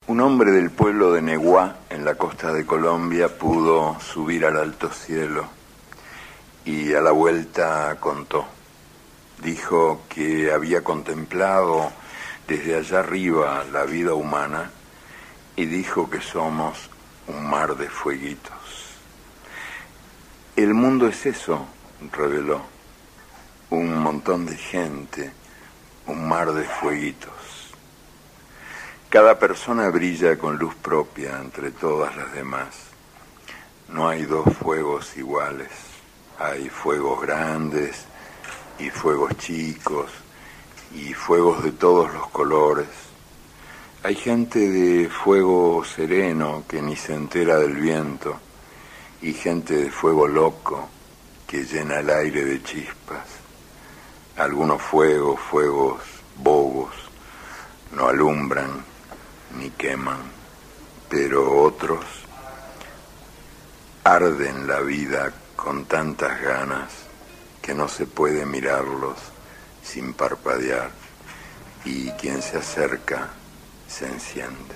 Un hombre del pueblo de Neguá, en la costa de Colombia, pudo subir al alto cielo y a la vuelta contó. Dijo que había contemplado desde allá arriba la vida humana y dijo que somos un mar de fueguitos. El mundo es eso, reveló, un montón de gente, un mar de fueguitos. Cada persona brilla con luz propia entre todas las demás. No hay dos fuegos iguales. Hay fuegos grandes y fuegos chicos y fuegos de todos los colores. Hay gente de fuego sereno que ni se entera del viento y gente de fuego loco que llena el aire de chispas. Algunos fuegos bobos, no alumbran ni queman, pero otros arden la vida con tantas ganas que no se puede mirarlos sin parpadear, y quien se acerca se enciende.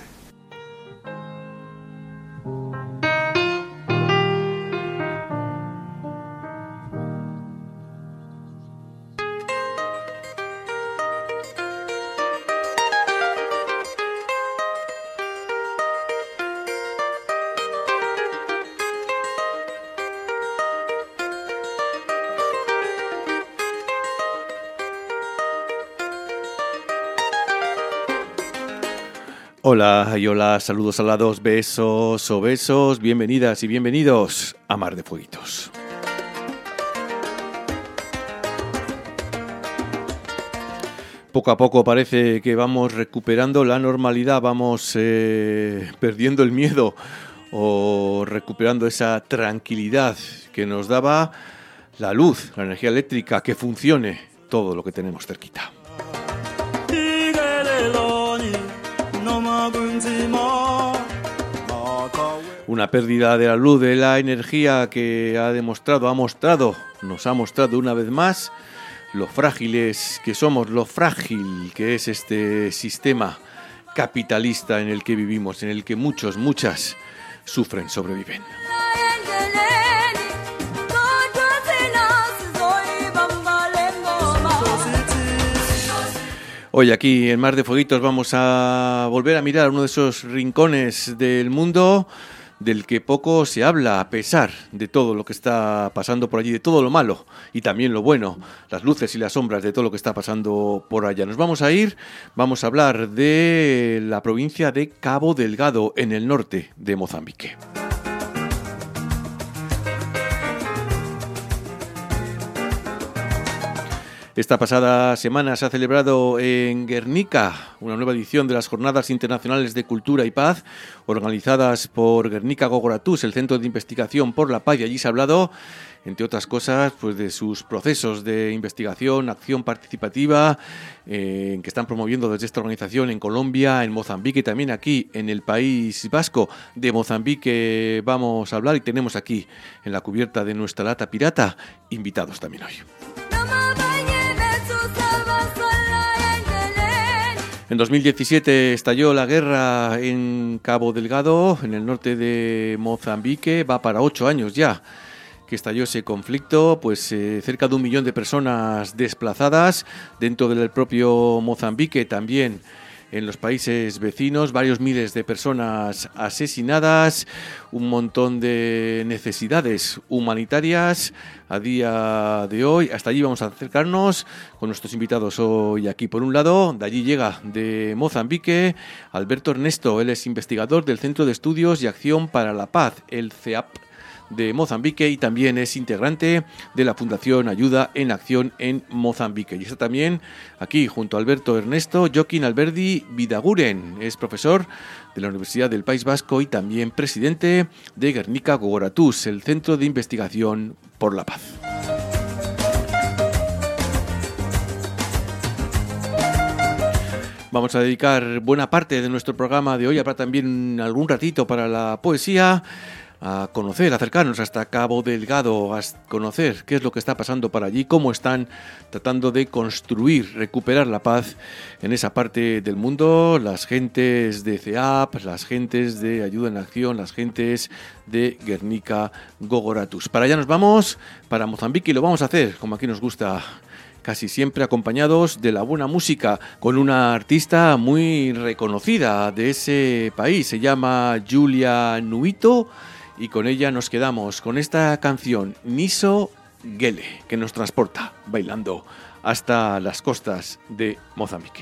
Hola y hola, saludos alados, besos o besos, bienvenidas y bienvenidos a Mar de Fueguitos. Poco a poco parece que vamos recuperando la normalidad, vamos perdiendo el miedo o recuperando esa tranquilidad que nos daba la luz, la energía eléctrica, que funcione todo lo que tenemos cerquita. Una pérdida de la luz, de la energía que nos ha mostrado una vez más lo frágiles que somos, lo frágil que es este sistema capitalista en el que vivimos, en el que muchas sufren, sobreviven. Hoy aquí en Mar de Fueguitos vamos a volver a mirar uno de esos rincones del mundo del que poco se habla, a pesar de todo lo que está pasando por allí, de todo lo malo y también lo bueno, las luces y las sombras de todo lo que está pasando por allá. Nos vamos a hablar de la provincia de Cabo Delgado, en el norte de Mozambique. Esta pasada semana se ha celebrado en Guernica una nueva edición de las Jornadas Internacionales de Cultura y Paz, organizadas por Guernica Gogoratús, el Centro de Investigación por la Paz, y allí se ha hablado, entre otras cosas, pues de sus procesos de investigación, acción participativa, que están promoviendo desde esta organización en Colombia, en Mozambique y también aquí en el País Vasco. De Mozambique vamos a hablar y tenemos aquí en la cubierta de nuestra lata pirata invitados también hoy. En 2017 estalló la guerra en Cabo Delgado, en el norte de Mozambique. Va para 8 años ya que estalló ese conflicto, pues cerca de 1 millón de personas desplazadas dentro del propio Mozambique, también en los países vecinos, varios miles de personas asesinadas, un montón de necesidades humanitarias a día de hoy. Hasta allí vamos a acercarnos con nuestros invitados hoy aquí. Por un lado, de allí llega de Mozambique Alberto Ernesto. Él es investigador del Centro de Estudios y Acción para la Paz, el CEAP de Mozambique, y también es integrante de la Fundación Ayuda en Acción en Mozambique. Y está también aquí junto a Alberto Ernesto Joaquín Alberdi Vidaguren. Es profesor de la Universidad del País Vasco y también presidente de Guernica Gogoratús, el Centro de Investigación por la Paz. Vamos a dedicar buena parte de nuestro programa de hoy, habrá también algún ratito para la poesía. a conocer, acercarnos hasta Cabo Delgado, a conocer qué es lo que está pasando por allí, cómo están tratando de construir, recuperar la paz en esa parte del mundo, las gentes de CEAP, las gentes de Ayuda en Acción, las gentes de Guernica Gogoratus. Para allá nos vamos, para Mozambique, y lo vamos a hacer como aquí nos gusta, casi siempre acompañados de la buena música, con una artista muy reconocida de ese país, se llama Julia Nuito, y con ella nos quedamos con esta canción Niso Gele, que nos transporta bailando hasta las costas de Mozambique.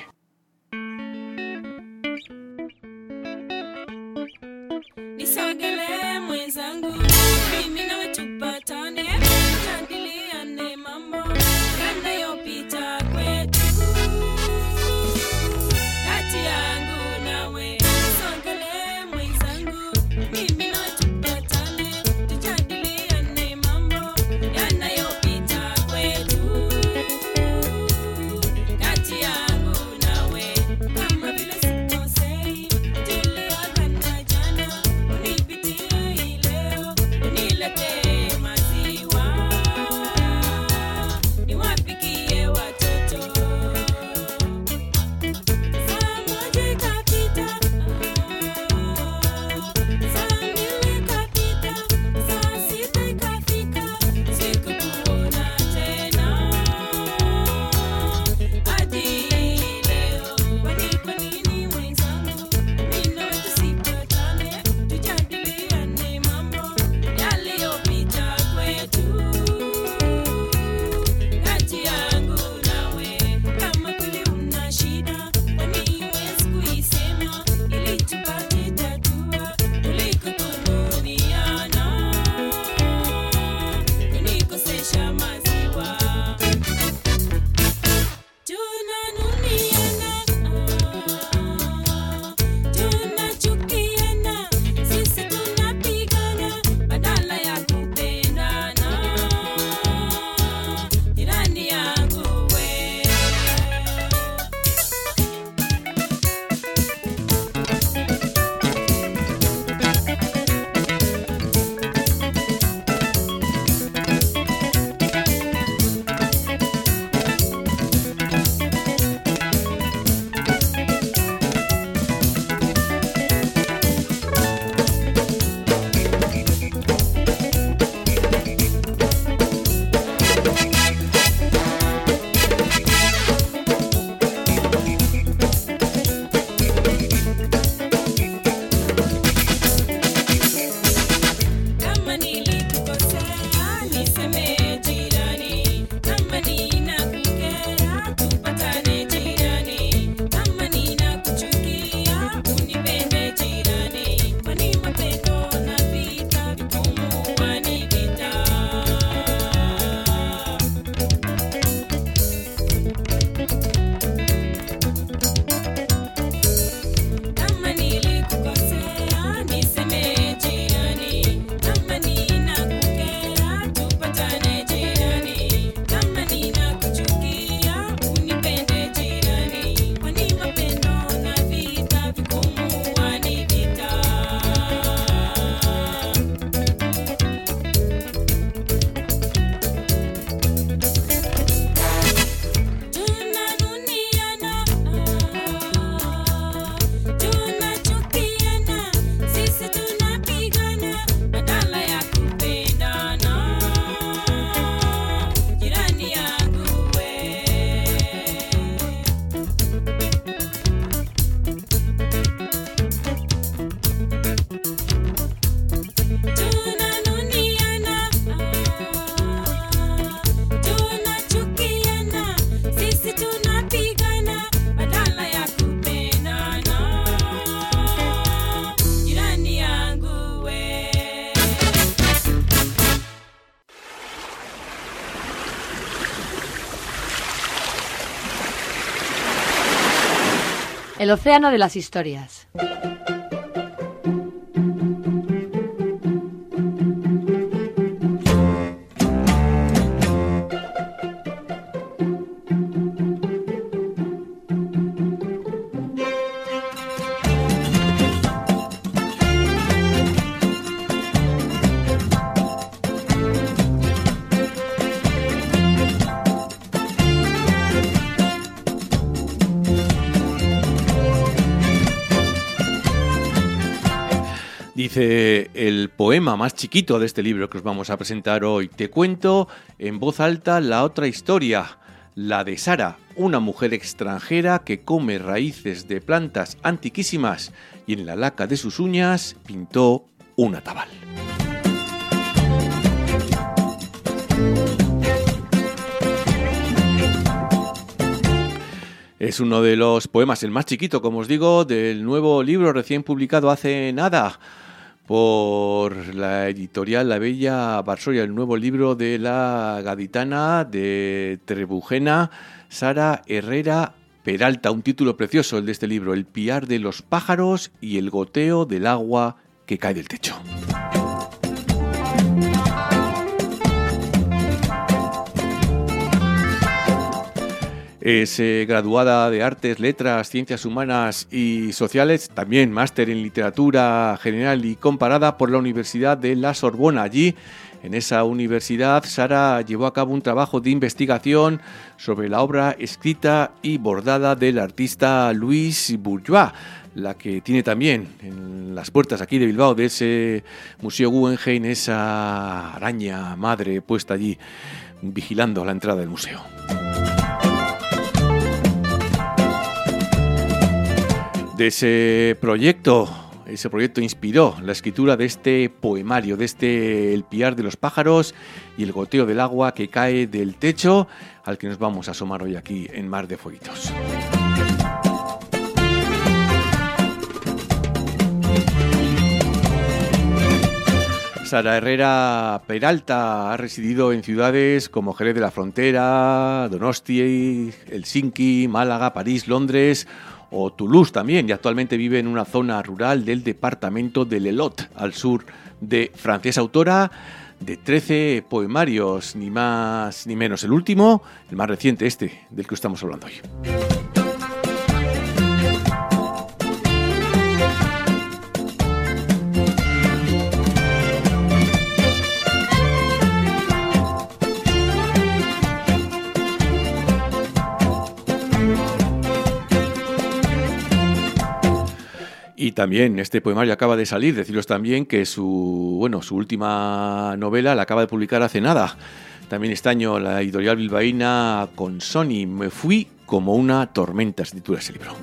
El océano de las historias. Dice el poema más chiquito de este libro que os vamos a presentar hoy. Te cuento en voz alta la otra historia, la de Sara, una mujer extranjera que come raíces de plantas antiquísimas y en la laca de sus uñas pintó un atabal. Es uno de los poemas, el más chiquito, como os digo, del nuevo libro recién publicado hace nada por la editorial La Bella Varsovia, el nuevo libro de la gaditana de Trebujena, Sara Herrera Peralta. Un título precioso el de este libro, El piar de los pájaros y el goteo del agua que cae del techo. Es graduada de Artes, Letras, Ciencias Humanas y Sociales, también máster en Literatura General y Comparada por la Universidad de la Sorbona. Allí, en esa universidad, Sara llevó a cabo un trabajo de investigación sobre la obra escrita y bordada del artista Louis Bourgeois, la que tiene también en las puertas aquí de Bilbao, de ese Museo Guggenheim, esa araña madre puesta allí, vigilando la entrada del museo. De ese proyecto inspiró la escritura de este poemario, de este El piar de los pájaros y el goteo del agua que cae del techo, al que nos vamos a asomar hoy aquí en Mar de Fueguitos. Sara Herrera Peralta ha residido en ciudades como Jerez de la Frontera, Donosti, Helsinki, Málaga, París, Londres o Toulouse también, y actualmente vive en una zona rural del departamento de l'Elot, al sur de Francia. Es autora de 13 poemarios, ni más ni menos. El último, el más reciente, del que estamos hablando hoy. Y también este poemario acaba de salir. Deciros también que su última novela la acaba de publicar hace nada. También este año la editorial bilbaína Consoni. Me fui como una tormenta, se titula ese libro.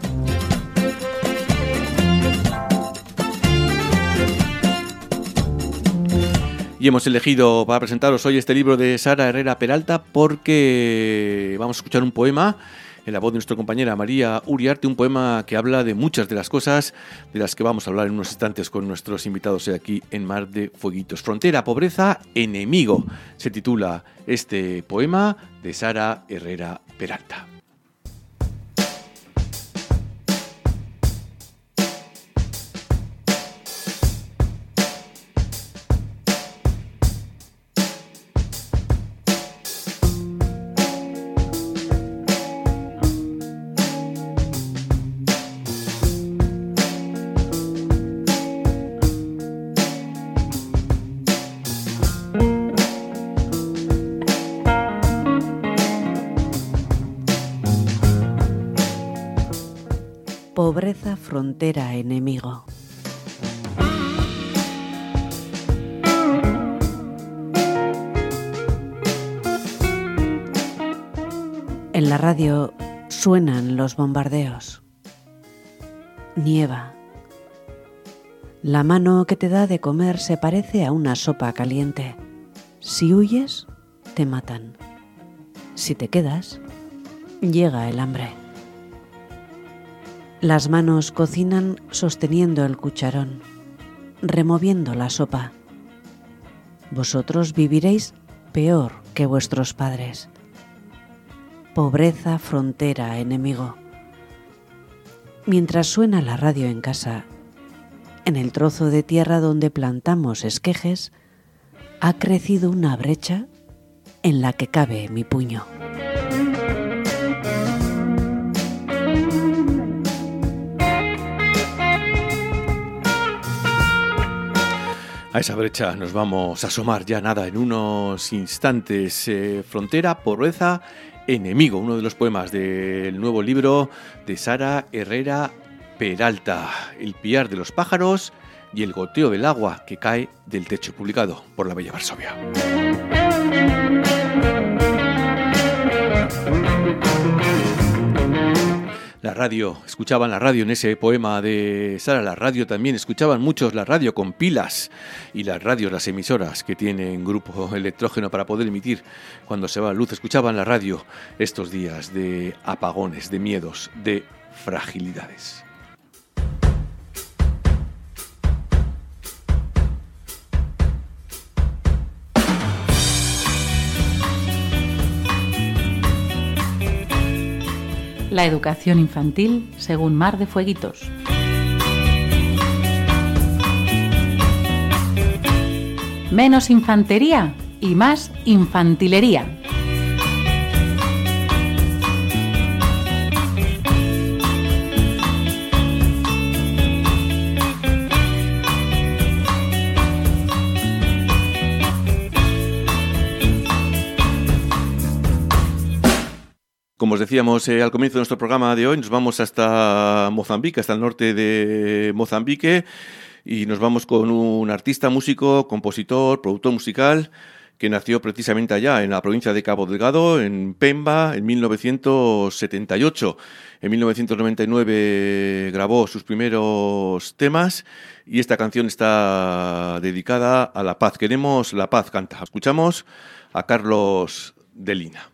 Y hemos elegido para presentaros hoy este libro de Sara Herrera Peralta porque vamos a escuchar un poema en la voz de nuestra compañera María Uriarte, un poema que habla de muchas de las cosas de las que vamos a hablar en unos instantes con nuestros invitados aquí en Mar de Fueguitos. Frontera, pobreza, enemigo, se titula este poema de Sara Herrera Peralta. Pobreza, frontera, enemigo. En la radio suenan los bombardeos. Nieva. La mano que te da de comer se parece a una sopa caliente. Si huyes, te matan. Si te quedas, llega el hambre. Las manos cocinan sosteniendo el cucharón, removiendo la sopa. Vosotros viviréis peor que vuestros padres. Pobreza, frontera, enemigo. Mientras suena la radio en casa, en el trozo de tierra donde plantamos esquejes, ha crecido una brecha en la que cabe mi puño. A esa brecha nos vamos a asomar ya nada en unos instantes. Frontera, pobreza, enemigo, uno de los poemas del nuevo libro de Sara Herrera Peralta. El piar de los pájaros y el goteo del agua que cae del techo, publicado por la Bella Varsovia. La radio, escuchaban la radio en ese poema de Sara, la radio también, escuchaban muchos la radio con pilas y las radios, las emisoras que tienen grupo electrógeno para poder emitir cuando se va la luz, escuchaban la radio estos días de apagones, de miedos, de fragilidades. La educación infantil según Mar de Fueguitos. Menos infantería y más infantilería. Como os decíamos al comienzo de nuestro programa de hoy, nos vamos hasta Mozambique, hasta el norte de Mozambique, y nos vamos con un artista, músico, compositor, productor musical, que nació precisamente allá, en la provincia de Cabo Delgado, en Pemba, en 1978. En 1999 grabó sus primeros temas y esta canción está dedicada a la paz. Queremos la paz, canta. Escuchamos a Carlos de Lina.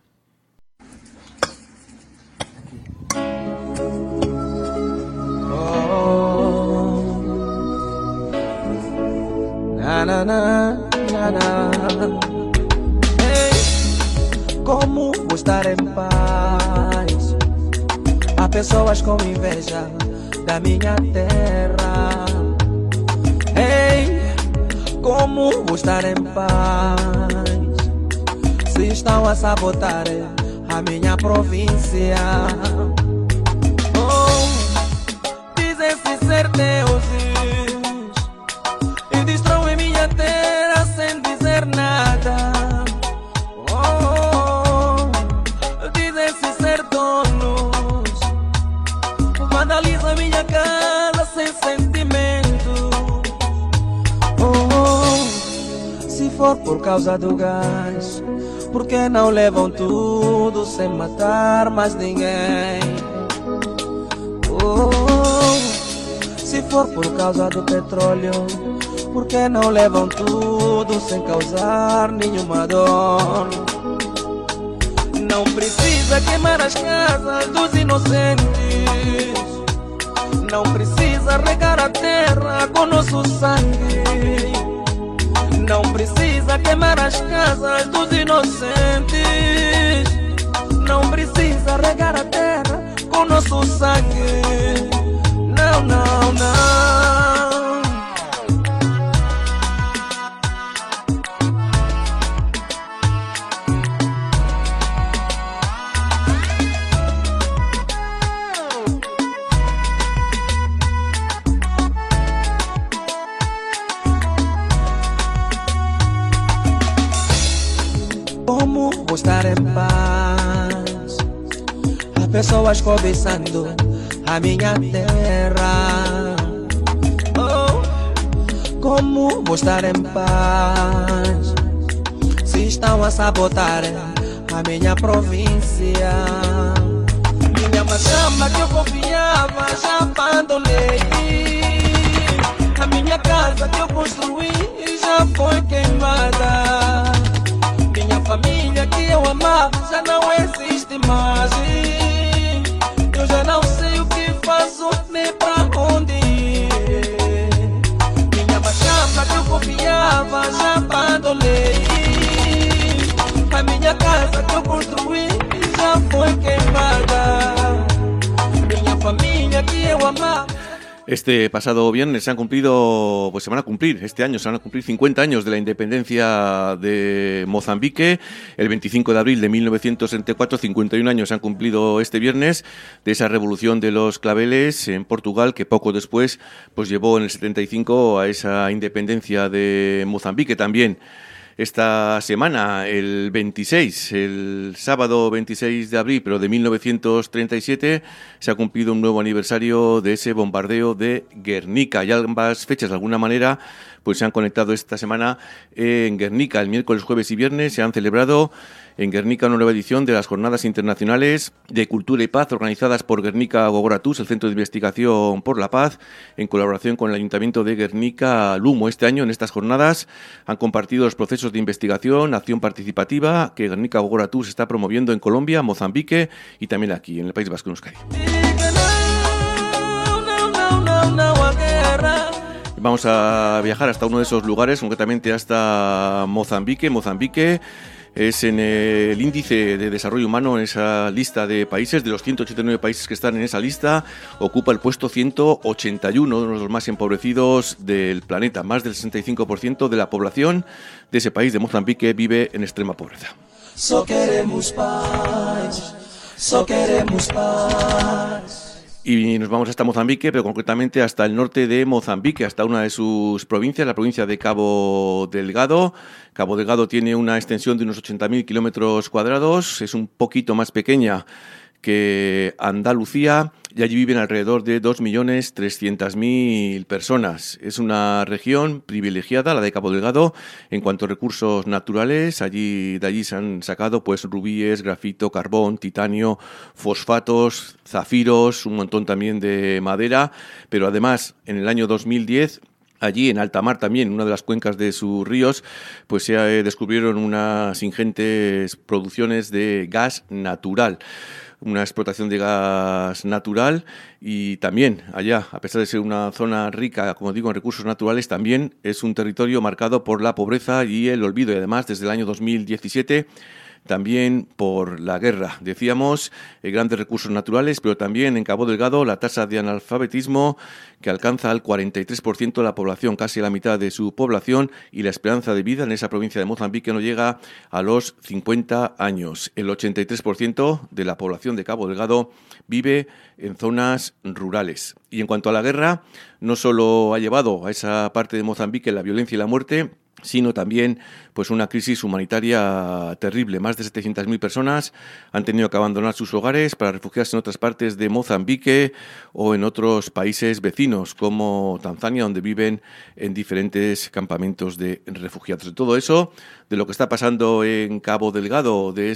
Na, na, na, na, na. Hey, como vou estar em paz? Há pessoas com inveja da minha terra. Hey, como vou estar em paz? Se estão a sabotar a minha província. Oh, dizem-se ser deuses e destroem minha terra sem dizer nada. Oh, dizem-se ser donos, vandalizam minha casa sem sentimento. Oh, se for por causa do gás, por que não levam tudo sem matar mais ninguém? Oh, se for por causa do petróleo, por que não levam tudo sem causar nenhuma dor? Não precisa queimar as casas dos inocentes, não precisa regar a terra com nosso sangue, não precisa queimar as casas dos inocentes, não precisa regar a terra com nosso sangue. Não, não, não. Como vou estar em paz? Há pessoas cobiçando a minha terra. Oh, como vou estar em paz? Se estão a sabotar a minha província. Minha machamba que eu confiava já abandonei. A minha casa que eu construí já foi queimada. Minha família que eu amava já não existe mais. Eu já não sei o que faço nem pra onde ir. Minha machamba que eu confiava já abandonei. A minha casa que eu construí já foi queimada. Minha família que eu amava. Este pasado viernes se van a cumplir, este año se van a cumplir 50 años de la independencia de Mozambique. El 25 de abril de 1964, 51 años se han cumplido este viernes de esa revolución de los claveles en Portugal, que poco después pues llevó en el 75 a esa independencia de Mozambique. También esta semana, el sábado 26 de abril, pero de 1937, se ha cumplido un nuevo aniversario de ese bombardeo de Guernica. Y ambas fechas, de alguna manera, pues se han conectado esta semana en Guernica. El miércoles, jueves y viernes se han celebrado en Guernica una nueva edición de las Jornadas Internacionales de Cultura y Paz organizadas por Guernica Gogoratuz, el Centro de Investigación por la Paz, en colaboración con el Ayuntamiento de Guernica Lumo. Este año, en estas jornadas, han compartido los procesos de investigación, acción participativa que Guernica Gogoratuz está promoviendo en Colombia, Mozambique y también aquí, en el País Vasco, en Euskadi. Vamos a viajar hasta uno de esos lugares, concretamente hasta Mozambique. Mozambique es en el índice de desarrollo humano, en esa lista de países, de los 189 países que están en esa lista, ocupa el puesto 181, uno de los más empobrecidos del planeta. Más del 65% de la población de ese país, de Mozambique, vive en extrema pobreza. Só queremos paz, só queremos paz. Y nos vamos hasta Mozambique, pero concretamente hasta el norte de Mozambique, hasta una de sus provincias, la provincia de Cabo Delgado. Cabo Delgado tiene una extensión de unos 80.000 kilómetros cuadrados, es un poquito más pequeña que Andalucía y allí viven alrededor de 2.300.000 personas. Es una región privilegiada, la de Cabo Delgado, en cuanto a recursos naturales. De allí se han sacado pues rubíes, grafito, carbón, titanio, fosfatos, zafiros, un montón también de madera, pero además en el año 2010 allí en alta mar también, en una de las cuencas de sus ríos, pues se descubrieron unas ingentes producciones de gas natural. Una explotación de gas natural y también allá, a pesar de ser una zona rica, como digo, en recursos naturales, también es un territorio marcado por la pobreza y el olvido y además desde el año 2017 también por la guerra. Decíamos, grandes recursos naturales, pero también en Cabo Delgado la tasa de analfabetismo que alcanza al 43% de la población, casi la mitad de su población, y la esperanza de vida en esa provincia de Mozambique no llega a los 50 años. El 83% de la población de Cabo Delgado vive en zonas rurales. Y en cuanto a la guerra, no solo ha llevado a esa parte de Mozambique la violencia y la muerte, sino también pues una crisis humanitaria terrible. Más de 700.000 personas han tenido que abandonar sus hogares para refugiarse en otras partes de Mozambique o en otros países vecinos como Tanzania, donde viven en diferentes campamentos de refugiados. De todo eso, de lo que está pasando en Cabo Delgado, de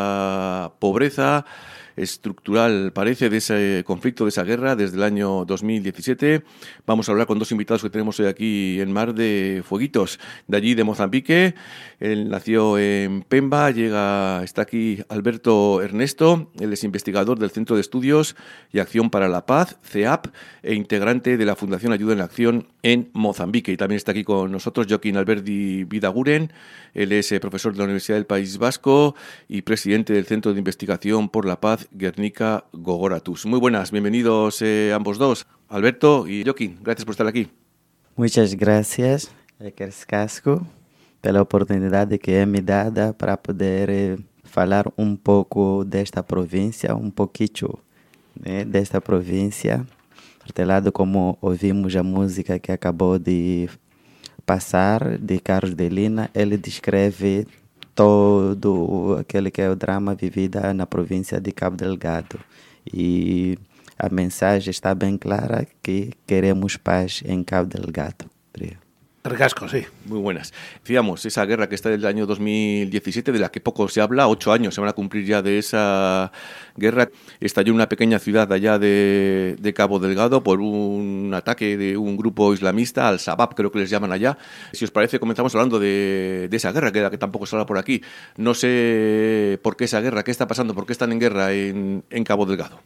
esa pobreza estructural, parece, de ese conflicto, de esa guerra desde el año 2017. Vamos a hablar con dos invitados que tenemos hoy aquí en Mar de Fueguitos, de allí de Mozambique. Él nació en Pemba, está aquí Alberto Ernesto, él es investigador del Centro de Estudios y Acción para la Paz, CEAP, e integrante de la Fundación Ayuda en la Acción en Mozambique. Y también está aquí con nosotros Jokin Alberdi Vidaguren, él es profesor de la Universidad del País Vasco y presidente del Centro de Investigación por la Paz Guernica Gogoratuz. Muy buenas, bienvenidos ambos dos, Alberto y Jokin, gracias por estar aquí. Muchas gracias, Casco, pela oportunidade que é me dada para poder falar um pouco desta província, um pouquinho, né, desta província. Por lado, como ouvimos a música que acabou de passar, de Carlos de Lina, ele descreve todo aquele que é o drama vivido na província de Cabo Delgado. E a mensagem está bem clara que queremos paz en Cabo Delgado. Recasco, sí. Muy buenas. Decíamos, esa guerra que está del año 2017, de la que poco se habla, 8 años se van a cumplir ya de esa guerra. Estalló en una pequeña ciudad allá de Cabo Delgado por un ataque de un grupo islamista, Al-Shabaab creo que les llaman allá. Si os parece, comenzamos hablando de esa guerra, que tampoco se habla por aquí. No sé por qué esa guerra, qué está pasando, por qué están en guerra en Cabo Delgado.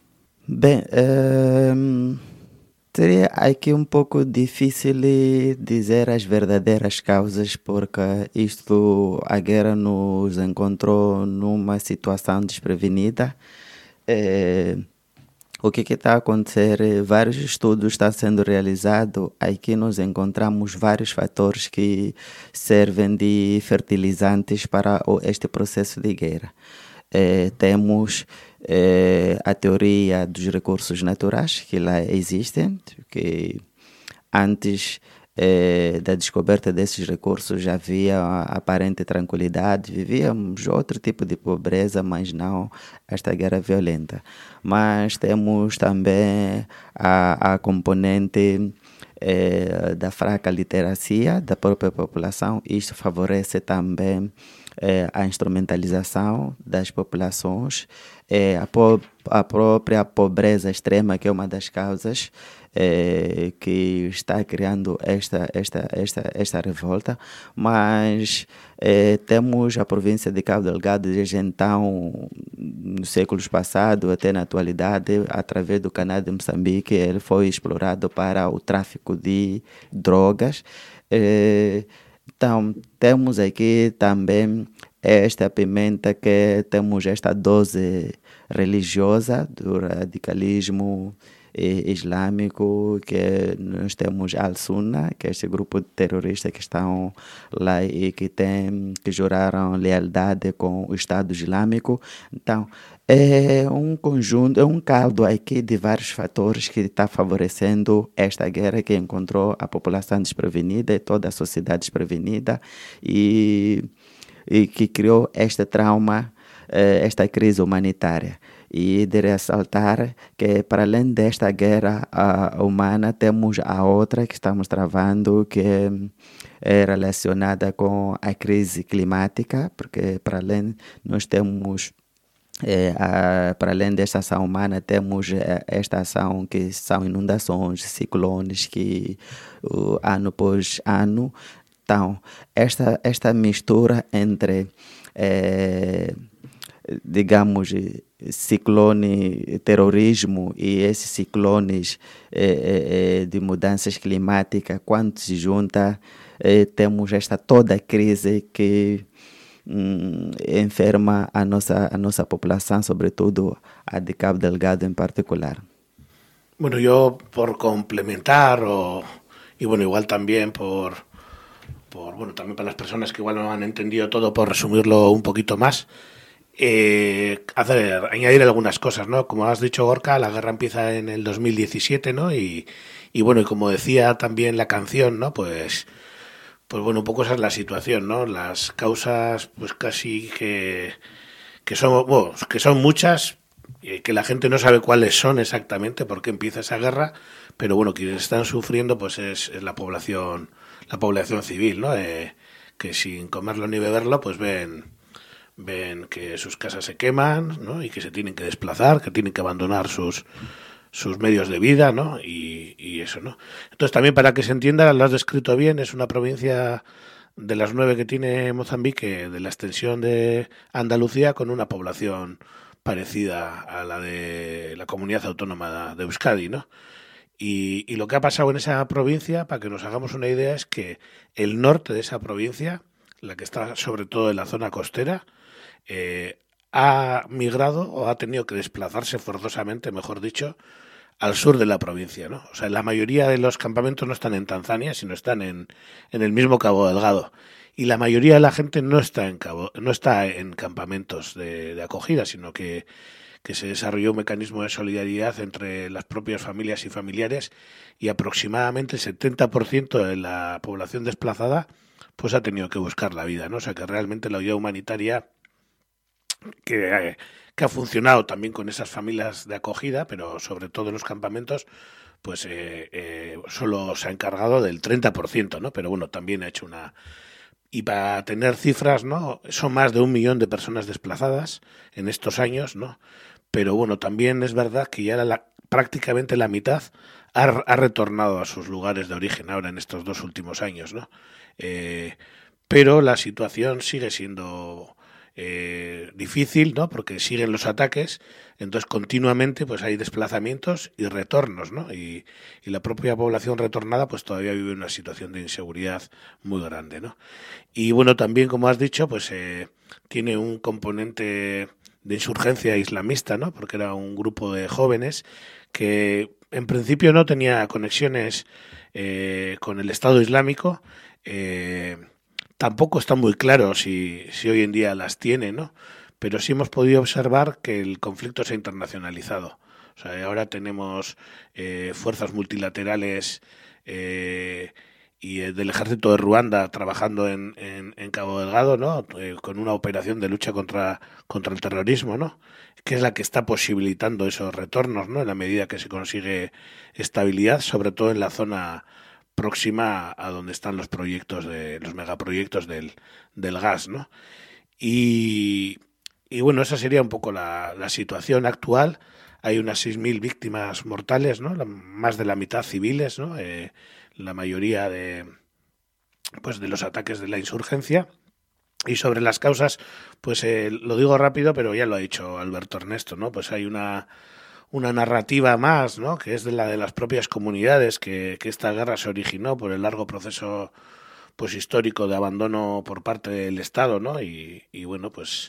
Bem, seria aqui um pouco difícil dizer as verdadeiras causas, porque a guerra nos encontrou numa situação desprevenida. O que está a acontecer? Vários estudos estão sendo realizados. Aqui nós encontramos vários fatores que servem de fertilizantes para este processo de guerra. Temos a teoria dos recursos naturais que lá existem, que antes da descoberta desses recursos havia aparente tranquilidade, vivíamos outro tipo de pobreza, mas não esta guerra violenta. Mas temos também a componente da fraca literacia da própria população. Isto favorece também a instrumentalização das populações, a própria pobreza extrema, que é uma das causas que está criando esta revolta, mas temos a província de Cabo Delgado desde então, nos séculos passados até na atualidade, através do canal de Moçambique, ele foi explorado para o tráfico de drogas. Então, temos aqui também esta pimenta que temos esta dose religiosa do radicalismo islâmico, que nós temos Al-Sunna, que é este grupo de terroristas que estão lá e que juraram lealdade com o Estado Islâmico. Então, é um conjunto, é um caldo aqui de vários fatores que está favorecendo esta guerra que encontrou a população desprevenida e toda a sociedade desprevenida e que criou este trauma, esta crise humanitária. E de ressaltar que, para além desta guerra humana, temos a outra que estamos travando, que é relacionada com a crise climática, porque para além nós temos, para além desta ação humana, temos esta ação que são inundações, ciclones, que ano após ano. Então, esta mistura entre digamos, ciclone, terrorismo e esses ciclones de mudanças climáticas, quando se junta, temos esta toda a crise que enferma a nossa população, sobretudo a de Cabo Delgado en particular. Bueno, yo por complementar y bueno, igual también bueno, también para las personas que igual no han entendido todo, por resumirlo un poquito más, añadir algunas cosas, ¿no? Como has dicho, Gorka, la guerra empieza en el 2017, ¿no? Y bueno, y como decía también la canción, ¿no? Pues bueno, un poco esa es la situación, ¿no? Las causas, pues casi que son muchas, que la gente no sabe cuáles son exactamente, por qué empieza esa guerra, pero bueno, quienes están sufriendo, pues es la población civil, ¿no? Que sin comerlo ni beberlo, pues ven que sus casas se queman, ¿no? Y que se tienen que desplazar, que tienen que abandonar sus medios de vida, ¿no? Y eso, ¿no? Entonces, también para que se entienda, lo has descrito bien, es una provincia de las 9 que tiene Mozambique, de la extensión de Andalucía, con una población parecida a la de la comunidad autónoma de Euskadi, ¿no? Y lo que ha pasado en esa provincia, para que nos hagamos una idea, es que el norte de esa provincia, la que está sobre todo en la zona costera, ha migrado o ha tenido que desplazarse forzosamente, mejor dicho, al sur de la provincia, ¿no? O sea, la mayoría de los campamentos no están en Tanzania, sino están en el mismo Cabo Delgado. Y la mayoría de la gente no está en campamentos de acogida, sino que se desarrolló un mecanismo de solidaridad entre las propias familias y familiares, y aproximadamente el 70% de la población desplazada pues ha tenido que buscar la vida, ¿no? O sea, que realmente la ayuda humanitaria que ha funcionado también con esas familias de acogida, pero sobre todo en los campamentos, pues solo se ha encargado del 30%, ¿no? Pero bueno, también ha hecho Y para tener cifras, ¿no? Son más de 1 millón de personas desplazadas en estos años, ¿no? Pero bueno, también es verdad que ya prácticamente la mitad ha retornado a sus lugares de origen ahora en estos 2 últimos años, ¿no? Pero la situación sigue siendo difícil, ¿no? Porque siguen los ataques, entonces continuamente pues hay desplazamientos y retornos, ¿no? Y la propia población retornada pues todavía vive una situación de inseguridad muy grande, ¿no? Y bueno, también, como has dicho, pues tiene un componente de insurgencia islamista, ¿no? Porque era un grupo de jóvenes que en principio no tenía conexiones con el Estado Islámico. Tampoco está muy claro si hoy en día las tiene, ¿no? Pero sí hemos podido observar que el conflicto se ha internacionalizado. O sea, ahora tenemos fuerzas multilaterales del ejército de Ruanda trabajando en Cabo Delgado, ¿no? Con una operación de lucha contra el terrorismo, ¿no? Que es la que está posibilitando esos retornos, ¿no? En la medida que se consigue estabilidad, sobre todo en la zona próxima a donde están los megaproyectos del gas, ¿no? Y bueno, esa sería un poco la situación actual. Hay unas 6.000 víctimas mortales, ¿no? Más de la mitad civiles, ¿no? La mayoría de los ataques de la insurgencia. Y sobre las causas, pues lo digo rápido, pero ya lo ha dicho Alberto Ernesto, ¿no? Pues hay una narrativa más, ¿no? Que es de la de las propias comunidades, que esta guerra se originó por el largo proceso pues histórico de abandono por parte del Estado, ¿no? Y bueno, pues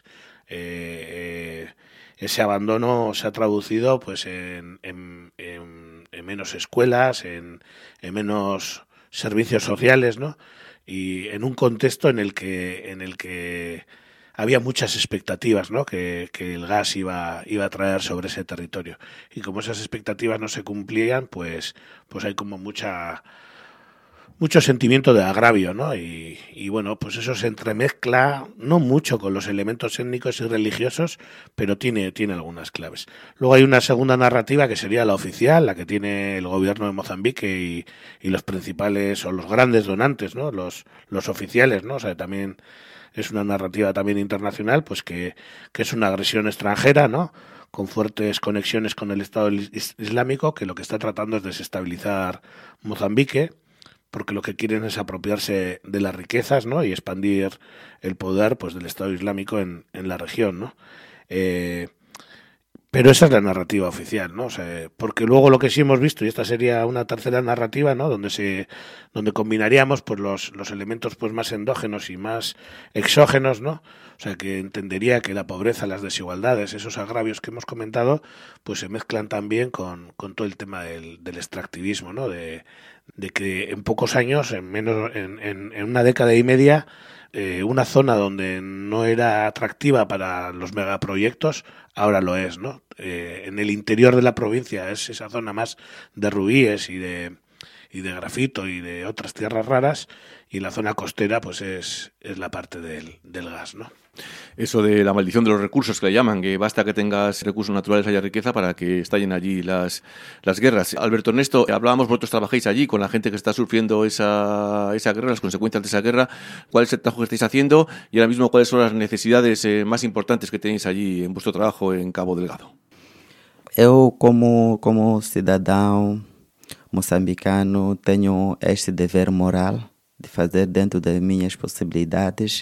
ese abandono se ha traducido pues en menos escuelas, en menos servicios sociales, ¿no? Y en un contexto en el que había muchas expectativas, ¿no? que el gas iba a traer sobre ese territorio. Y como esas expectativas no se cumplían, pues hay como mucho sentimiento de agravio, ¿no? Y bueno, pues eso se entremezcla no mucho con los elementos étnicos y religiosos, pero tiene algunas claves. Luego hay una segunda narrativa que sería la oficial, la que tiene el gobierno de Mozambique y los principales o los grandes donantes, ¿no? Los oficiales, ¿no? O sea, también es una narrativa también internacional, pues que es una agresión extranjera, ¿no? Con fuertes conexiones con el Estado Islámico, que lo que está tratando es desestabilizar Mozambique, porque lo que quieren es apropiarse de las riquezas, ¿no? Y expandir el poder pues del Estado Islámico en la región, ¿no? Pero esa es la narrativa oficial, ¿no? O sea, porque luego lo que sí hemos visto, y esta sería una tercera narrativa, ¿no? Donde combinaríamos pues los elementos pues más endógenos y más exógenos, ¿no? O sea, que entendería que la pobreza, las desigualdades, esos agravios que hemos comentado, pues se mezclan también con todo el tema del extractivismo, ¿no? De que en pocos años, en una década y media, una zona donde no era atractiva para los megaproyectos, ahora lo es, ¿no? En el interior de la provincia es esa zona más de rubíes y de grafito y de otras tierras raras, y la zona costera pues es la parte del gas, ¿no? Eso de la maldición de los recursos que le llaman, que basta que tengas recursos naturales, haya riqueza para que estallen allí las guerras. Alberto Ernesto, hablábamos, vosotros trabajáis allí con la gente que está sufriendo esa guerra, las consecuencias de esa guerra. ¿Cuál es el trabajo que estáis haciendo? Y ahora mismo, ¿cuáles son las necesidades más importantes que tenéis allí en vuestro trabajo en Cabo Delgado? Eu, como cidadão moçambicano, tenho este dever moral de fazer dentro das minhas possibilidades,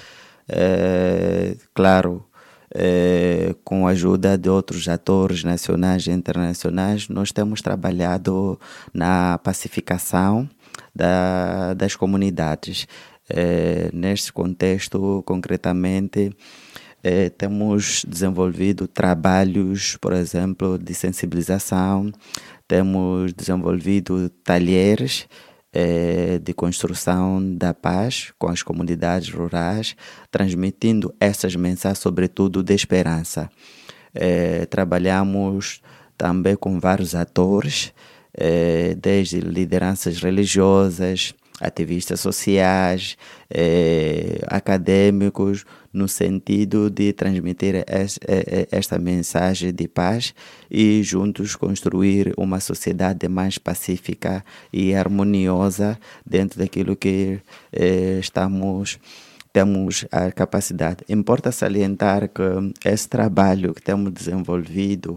claro, com a ajuda de outros atores nacionais e internacionais. Nós temos trabalhado na pacificação das comunidades. Neste contexto, concretamente, temos desenvolvido trabalhos, por exemplo, de sensibilização, temos desenvolvido talheres de construção da paz com as comunidades rurais, transmitindo essas mensagens, sobretudo de esperança. Trabalhamos também com vários atores, desde lideranças religiosas, ativistas sociais, acadêmicos, no sentido de transmitir esta mensagem de paz e juntos construir uma sociedade mais pacífica e harmoniosa dentro daquilo que temos a capacidade. Importa salientar que esse trabalho que temos desenvolvido,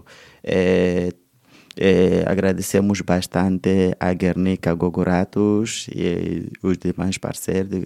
agradecemos bastante a Guernica Gogoratos e os demais parceiros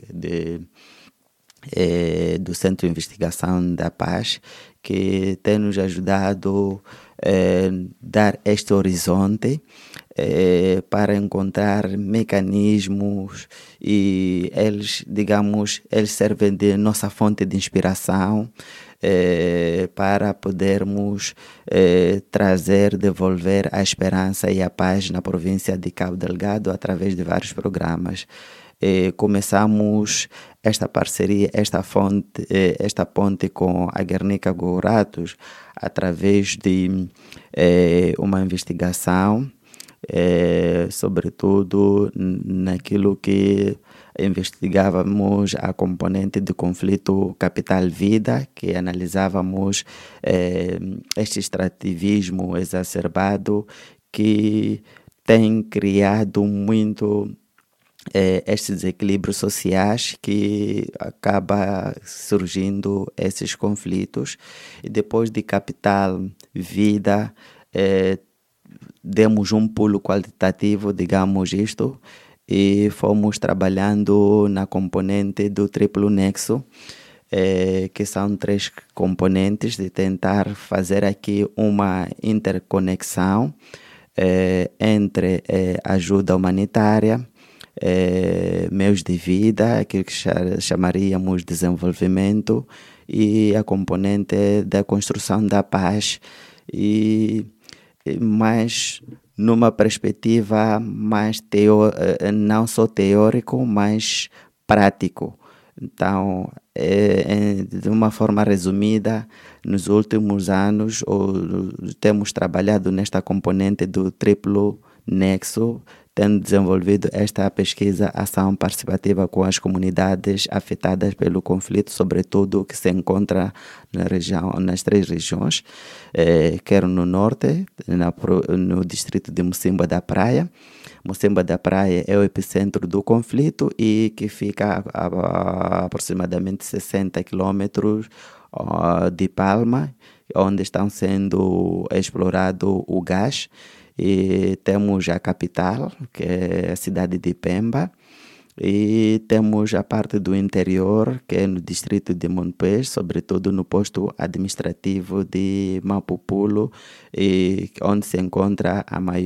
do Centro de Investigação da Paz, que têm nos ajudado a dar este horizonte para encontrar mecanismos, e eles servem de nossa fonte de inspiração para podermos devolver a esperança e a paz na província de Cabo Delgado através de vários programas. Começamos esta parceria, esta ponte com a Guernica Gogoratos através de uma investigação sobretudo naquilo que investigávamos a componente do conflito capital-vida, que analisávamos este extrativismo exacerbado que tem criado muito estes equilíbrios sociais, que acaba surgindo esses conflitos. E depois de capital, vida, demos um pulo qualitativo, digamos isto, e fomos trabalhando na componente do triplo nexo, que são 3 componentes, de tentar fazer aqui uma interconexão entre ajuda humanitária, meios de vida, aquilo que chamaríamos desenvolvimento, e a componente da construção da paz, e mais numa perspectiva mais não só teórico, mas prático. Então, de uma forma resumida, nos últimos anos temos trabalhado nesta componente do triplo nexo, tendo desenvolvido esta pesquisa, ação participativa com as comunidades afetadas pelo conflito, sobretudo que se encontra nas 3 regiões, quer no norte, no distrito de Mocimboa da Praia. Mocimboa da Praia é o epicentro do conflito e que fica a aproximadamente 60 quilômetros de Palma, onde estão sendo explorado o gás. E temos a capital, que é a cidade de Pemba, e temos a parte do interior, que é no distrito de Monpés, sobretudo no posto administrativo de Mapupulo, e onde se encontra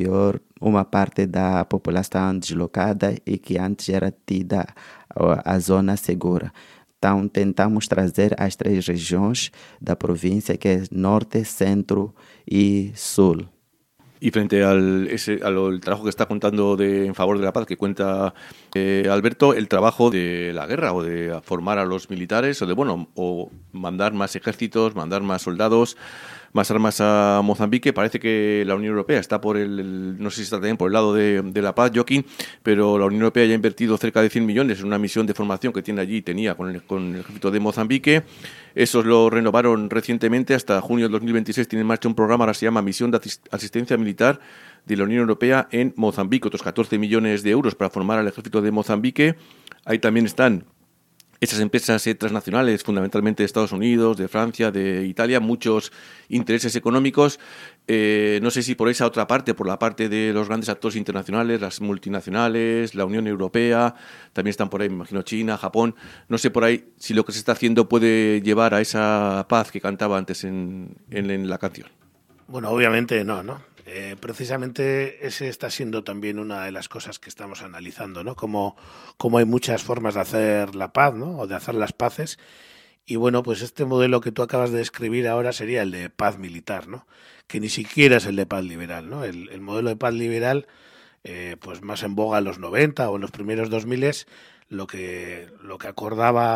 uma parte da população deslocada e que antes era tida a zona segura. Então, tentamos trazer as 3 regiões da província, que é norte, centro e sul. Y frente al trabajo que está contando en favor de la paz, que cuenta Alberto, el trabajo de la guerra o de formar a los militares o mandar más ejércitos, mandar más soldados, más armas a Mozambique. Parece que la Unión Europea está no sé si está también por el lado de la paz, Joaquín, pero la Unión Europea ya ha invertido cerca de 100 millones en una misión de formación que tenía con el ejército de Mozambique. Esos lo renovaron recientemente, hasta junio del 2026 tiene en marcha un programa, ahora se llama Misión de Asistencia Militar de la Unión Europea en Mozambique, otros 14 millones de euros para formar al ejército de Mozambique. Ahí también están esas empresas transnacionales, fundamentalmente de Estados Unidos, de Francia, de Italia, muchos intereses económicos. No sé si por esa otra parte, por la parte de los grandes actores internacionales, las multinacionales, la Unión Europea, también están por ahí, me imagino, China, Japón. No sé por ahí si lo que se está haciendo puede llevar a esa paz que cantaba antes en la canción. Bueno, obviamente no. Precisamente ese está siendo también una de las cosas que estamos analizando, ¿no? Como hay muchas formas de hacer la paz, ¿no? O de hacer las paces. Y bueno, pues este modelo que tú acabas de describir ahora sería el de paz militar, ¿no? Que ni siquiera es el de paz liberal, ¿no? El modelo de paz liberal, pues más en boga en los 90 o en los primeros 2000, lo que acordaba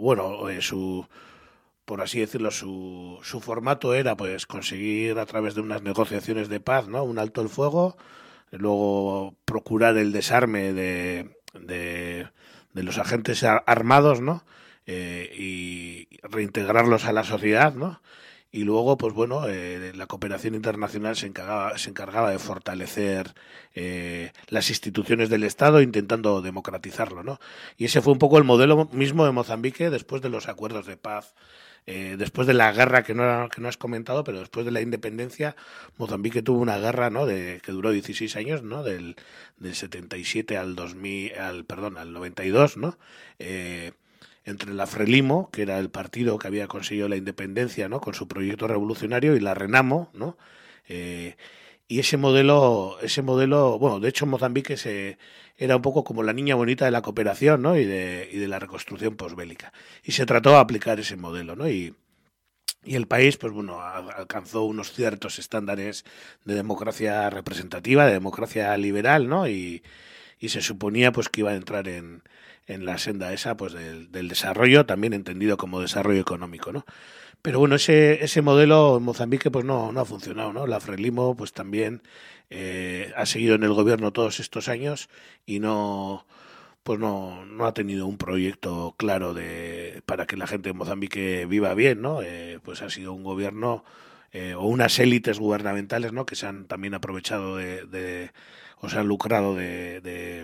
por así decirlo, su formato era pues conseguir a través de unas negociaciones de paz, ¿no? Un alto el fuego, luego procurar el desarme de los agentes armados, ¿no? Y reintegrarlos a la sociedad, ¿no? Y luego, pues bueno, la cooperación internacional se encargaba de fortalecer las instituciones del Estado, intentando democratizarlo, ¿no? Y ese fue un poco el modelo mismo de Mozambique después de los acuerdos de paz. Después de la guerra que no has comentado, pero después de la independencia, Mozambique tuvo una guerra, ¿no? Que duró 16 años, ¿no? Del 77 al 92, ¿no? Entre la Frelimo, que era el partido que había conseguido la independencia, ¿no? Con su proyecto revolucionario, y la Renamo, ¿no? Y ese modelo, bueno, de hecho Mozambique era un poco como la niña bonita de la cooperación, ¿no? y de la reconstrucción posbélica. Y se trató de aplicar ese modelo, ¿no? Y el país, pues bueno, alcanzó unos ciertos estándares de democracia representativa, de democracia liberal, ¿no? Y y se suponía pues que iba a entrar en la senda esa pues del desarrollo, también entendido como desarrollo económico, ¿no? Pero bueno, ese modelo en Mozambique pues no ha funcionado, ¿no? La Frelimo pues también ha seguido en el gobierno todos estos años y no ha tenido un proyecto claro para que la gente de Mozambique viva bien, ¿no? Pues ha sido un gobierno o unas élites gubernamentales, ¿no? Que se han también aprovechado o se han lucrado de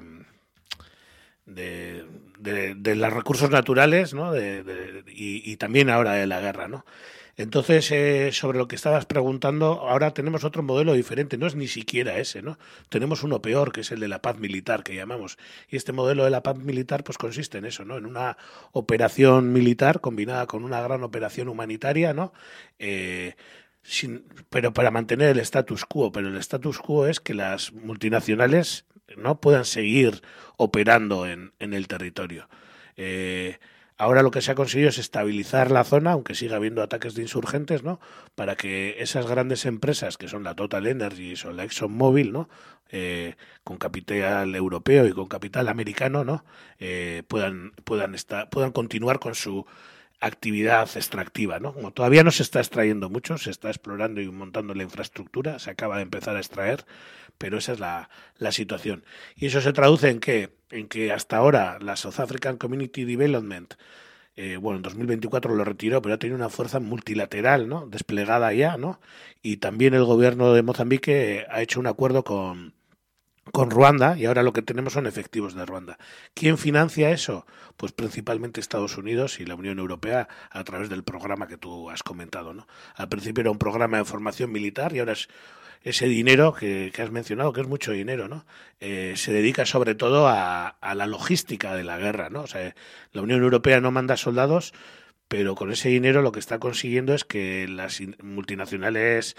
los recursos naturales, ¿no? Y también ahora de la guerra, ¿no? Entonces, sobre lo que estabas preguntando, ahora tenemos otro modelo diferente, no es ni siquiera ese, ¿no? Tenemos uno peor, que es el de la paz militar, que llamamos. Y este modelo de la paz militar, pues consiste en eso, ¿no? En una operación militar combinada con una gran operación humanitaria, ¿no? Pero para mantener el status quo. Pero el status quo es que las multinacionales no puedan seguir operando en el territorio. Ahora lo que se ha conseguido es estabilizar la zona, aunque siga habiendo ataques de insurgentes, ¿no? Para que esas grandes empresas, que son la Total Energies o la ExxonMobil, ¿no? Con capital europeo y con capital americano, ¿no? Puedan continuar con su actividad extractiva, ¿no? Como todavía no se está extrayendo mucho, se está explorando y montando la infraestructura, se acaba de empezar a extraer, pero esa es la situación. Y eso se traduce en que hasta ahora la South African Community Development, en 2024 lo retiró, pero ha tenido una fuerza multilateral, ¿no? Desplegada ya, ¿no? Y también el gobierno de Mozambique ha hecho un acuerdo con Ruanda, y ahora lo que tenemos son efectivos de Ruanda. ¿Quién financia eso? Pues principalmente Estados Unidos y la Unión Europea a través del programa que tú has comentado, ¿no? Al principio era un programa de formación militar y ahora es ese dinero que has mencionado, que es mucho dinero, ¿no? Se dedica sobre todo a la logística de la guerra, ¿no? O sea, la Unión Europea no manda soldados, pero con ese dinero lo que está consiguiendo es que las multinacionales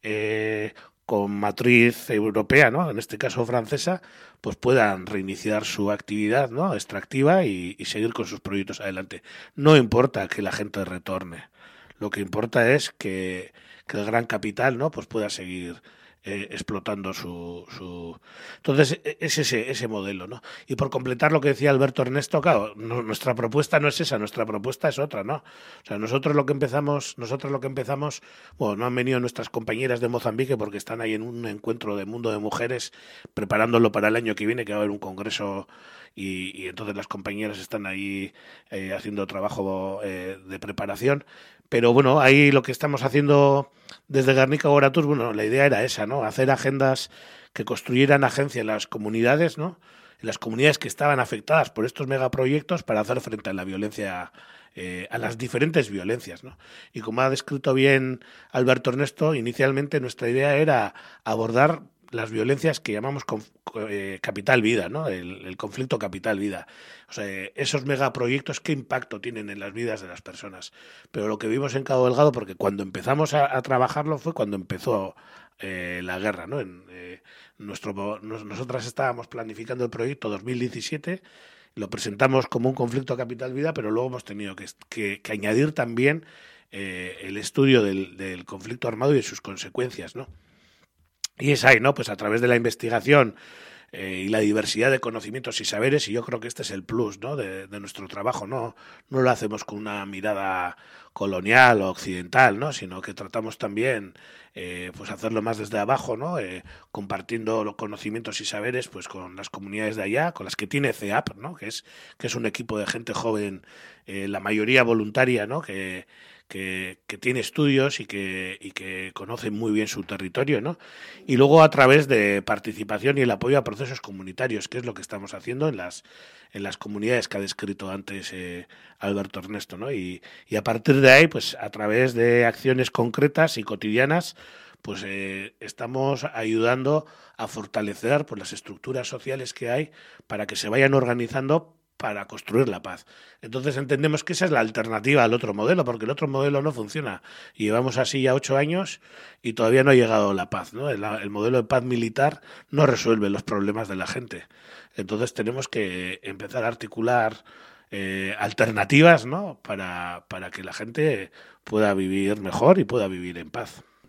con matriz europea, ¿no? En este caso francesa, pues puedan reiniciar su actividad, ¿no? Extractiva y seguir con sus proyectos adelante. No importa que la gente retorne, lo que importa es que el gran capital, ¿no? Pues pueda seguir explotando su... Entonces es ese modelo, ¿no? Y por completar lo que decía Alberto Ernesto, claro, nuestra propuesta no es esa, nuestra propuesta es otra, ¿no? O sea, nosotros lo que empezamos, bueno, no han venido nuestras compañeras de Mozambique porque están ahí en un encuentro de mundo de mujeres preparándolo para el año que viene, que va a haber un congreso y entonces las compañeras están ahí haciendo trabajo de preparación. Pero bueno, ahí lo que estamos haciendo desde Guernica Goratus, bueno, la idea era esa, ¿no? Hacer agendas que construyeran agencia en las comunidades, ¿no? En las comunidades que estaban afectadas por estos megaproyectos para hacer frente a la violencia, a las diferentes violencias, ¿no? Y como ha descrito bien Alberto Ernesto, inicialmente nuestra idea era abordar las violencias que llamamos capital-vida, ¿no? El conflicto capital-vida. O sea, esos megaproyectos, ¿qué impacto tienen en las vidas de las personas? Pero lo que vimos en Cabo Delgado, porque cuando empezamos a trabajarlo fue cuando empezó la guerra, ¿no? Nosotras estábamos planificando el proyecto 2017, lo presentamos como un conflicto capital-vida, pero luego hemos tenido que añadir también el estudio del conflicto armado y de sus consecuencias, ¿no? Y es ahí, ¿no? Pues a través de la investigación y la diversidad de conocimientos y saberes, y yo creo que este es el plus, ¿no? de nuestro trabajo, no lo hacemos con una mirada colonial o occidental, ¿no? Sino que tratamos también pues hacerlo más desde abajo, ¿no? Compartiendo los conocimientos y saberes pues con las comunidades de allá, con las que tiene CEAP, ¿no? Que es un equipo de gente joven, la mayoría voluntaria, ¿no? Que tiene estudios y que conoce muy bien su territorio, ¿no? Y luego a través de participación y el apoyo a procesos comunitarios, que es lo que estamos haciendo en las comunidades que ha descrito antes Alberto Ernesto, ¿no? Y a partir de ahí, pues a través de acciones concretas y cotidianas, pues estamos ayudando a fortalecer pues, las estructuras sociales que hay para que se vayan organizando para construir la paz. Entonces entendemos que esa es la alternativa al otro modelo, porque el otro modelo no funciona. Y llevamos así ya 8 años y todavía no ha llegado la paz, ¿no? El modelo de paz militar no resuelve los problemas de la gente. Entonces tenemos que empezar a articular alternativas, ¿no? Para que la gente pueda vivir mejor y pueda vivir en paz.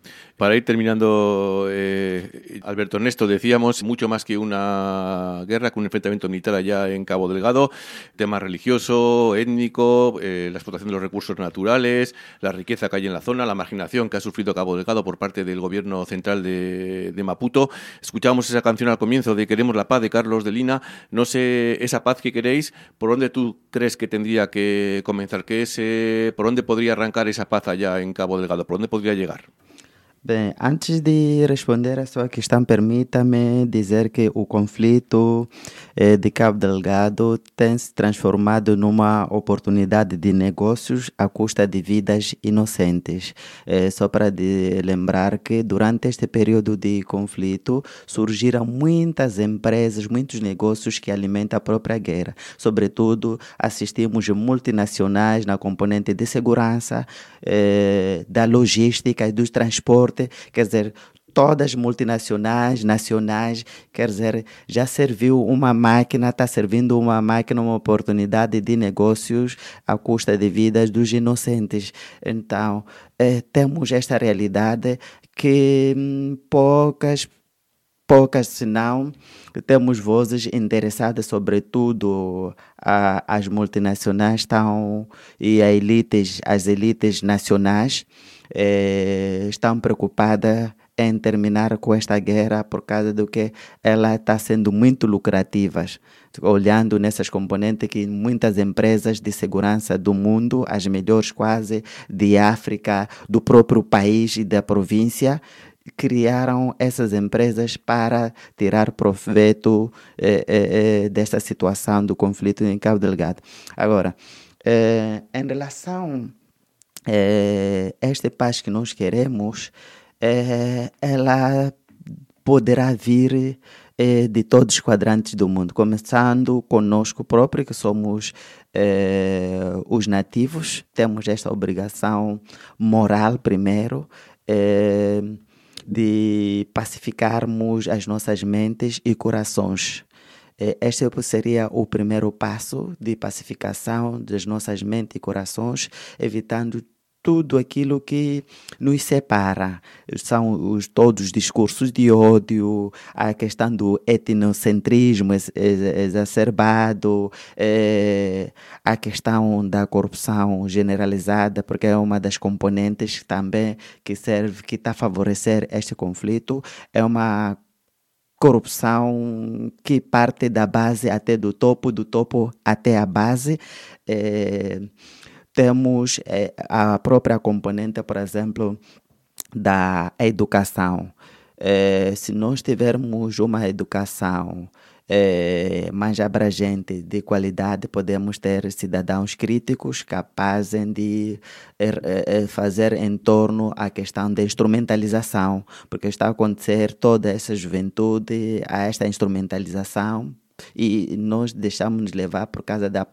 Para ir terminando, Alberto Ernesto, decíamos, mucho más que una guerra, que un enfrentamiento militar allá en Cabo Delgado, tema religioso, étnico, la explotación de los recursos naturales, la riqueza que hay en la zona, la marginación que ha sufrido Cabo Delgado por parte del gobierno central de Maputo. Escuchábamos esa canción al comienzo de Queremos la paz, de Carlos de Lina. No sé, esa paz que queréis, ¿por dónde tú crees que tendría que comenzar? ¿Por dónde podría arrancar esa paz allá en Cabo Delgado? ¿Por dónde podría llegar? Bem, antes de responder a sua questão, permita-me dizer que o conflito de Cabo Delgado tem se transformado numa oportunidade de negócios à custa de vidas inocentes. Só para lembrar que durante este período de conflito surgiram muitas empresas, muitos negócios que alimentam a própria guerra. Sobretudo, assistimos multinacionais na componente de segurança, da logística e dos transportes. Quer dizer, todas multinacionais, nacionais, quer dizer, já serviu uma máquina, está servindo uma máquina, uma oportunidade de negócios à custa de vidas dos inocentes. Então, temos esta realidade que poucas, se não, temos vozes interessadas, sobretudo as multinacionais e as elites nacionais estão preocupadas em terminar com esta guerra por causa do que ela está sendo muito lucrativa. Olhando nessas componentes que muitas empresas de segurança do mundo, as melhores quase de África, do próprio país e da província, criaram essas empresas para tirar proveito desta situação do conflito em Cabo Delgado. Agora, em relação esta paz que nós queremos, ela poderá vir de todos os quadrantes do mundo, começando conosco próprio, que somos os nativos. Temos esta obrigação moral, primeiro, de pacificarmos as nossas mentes e corações. Este seria o primeiro passo de pacificação das nossas mentes e corações, evitando tudo aquilo que nos separa. São todos os discursos de ódio, a questão do etnocentrismo exacerbado, a questão da corrupção generalizada, porque é uma das componentes também que está a favorecer este conflito. É uma corrupção que parte da base até do topo até a base. Temos a própria componente, por exemplo, da educação. Se nós tivermos uma educação mais abrangente, de qualidade, podemos ter cidadãos críticos capazes de fazer em torno à questão da instrumentalização, porque está a acontecer toda essa juventude a esta instrumentalização e nós deixamos-nos levar por causa da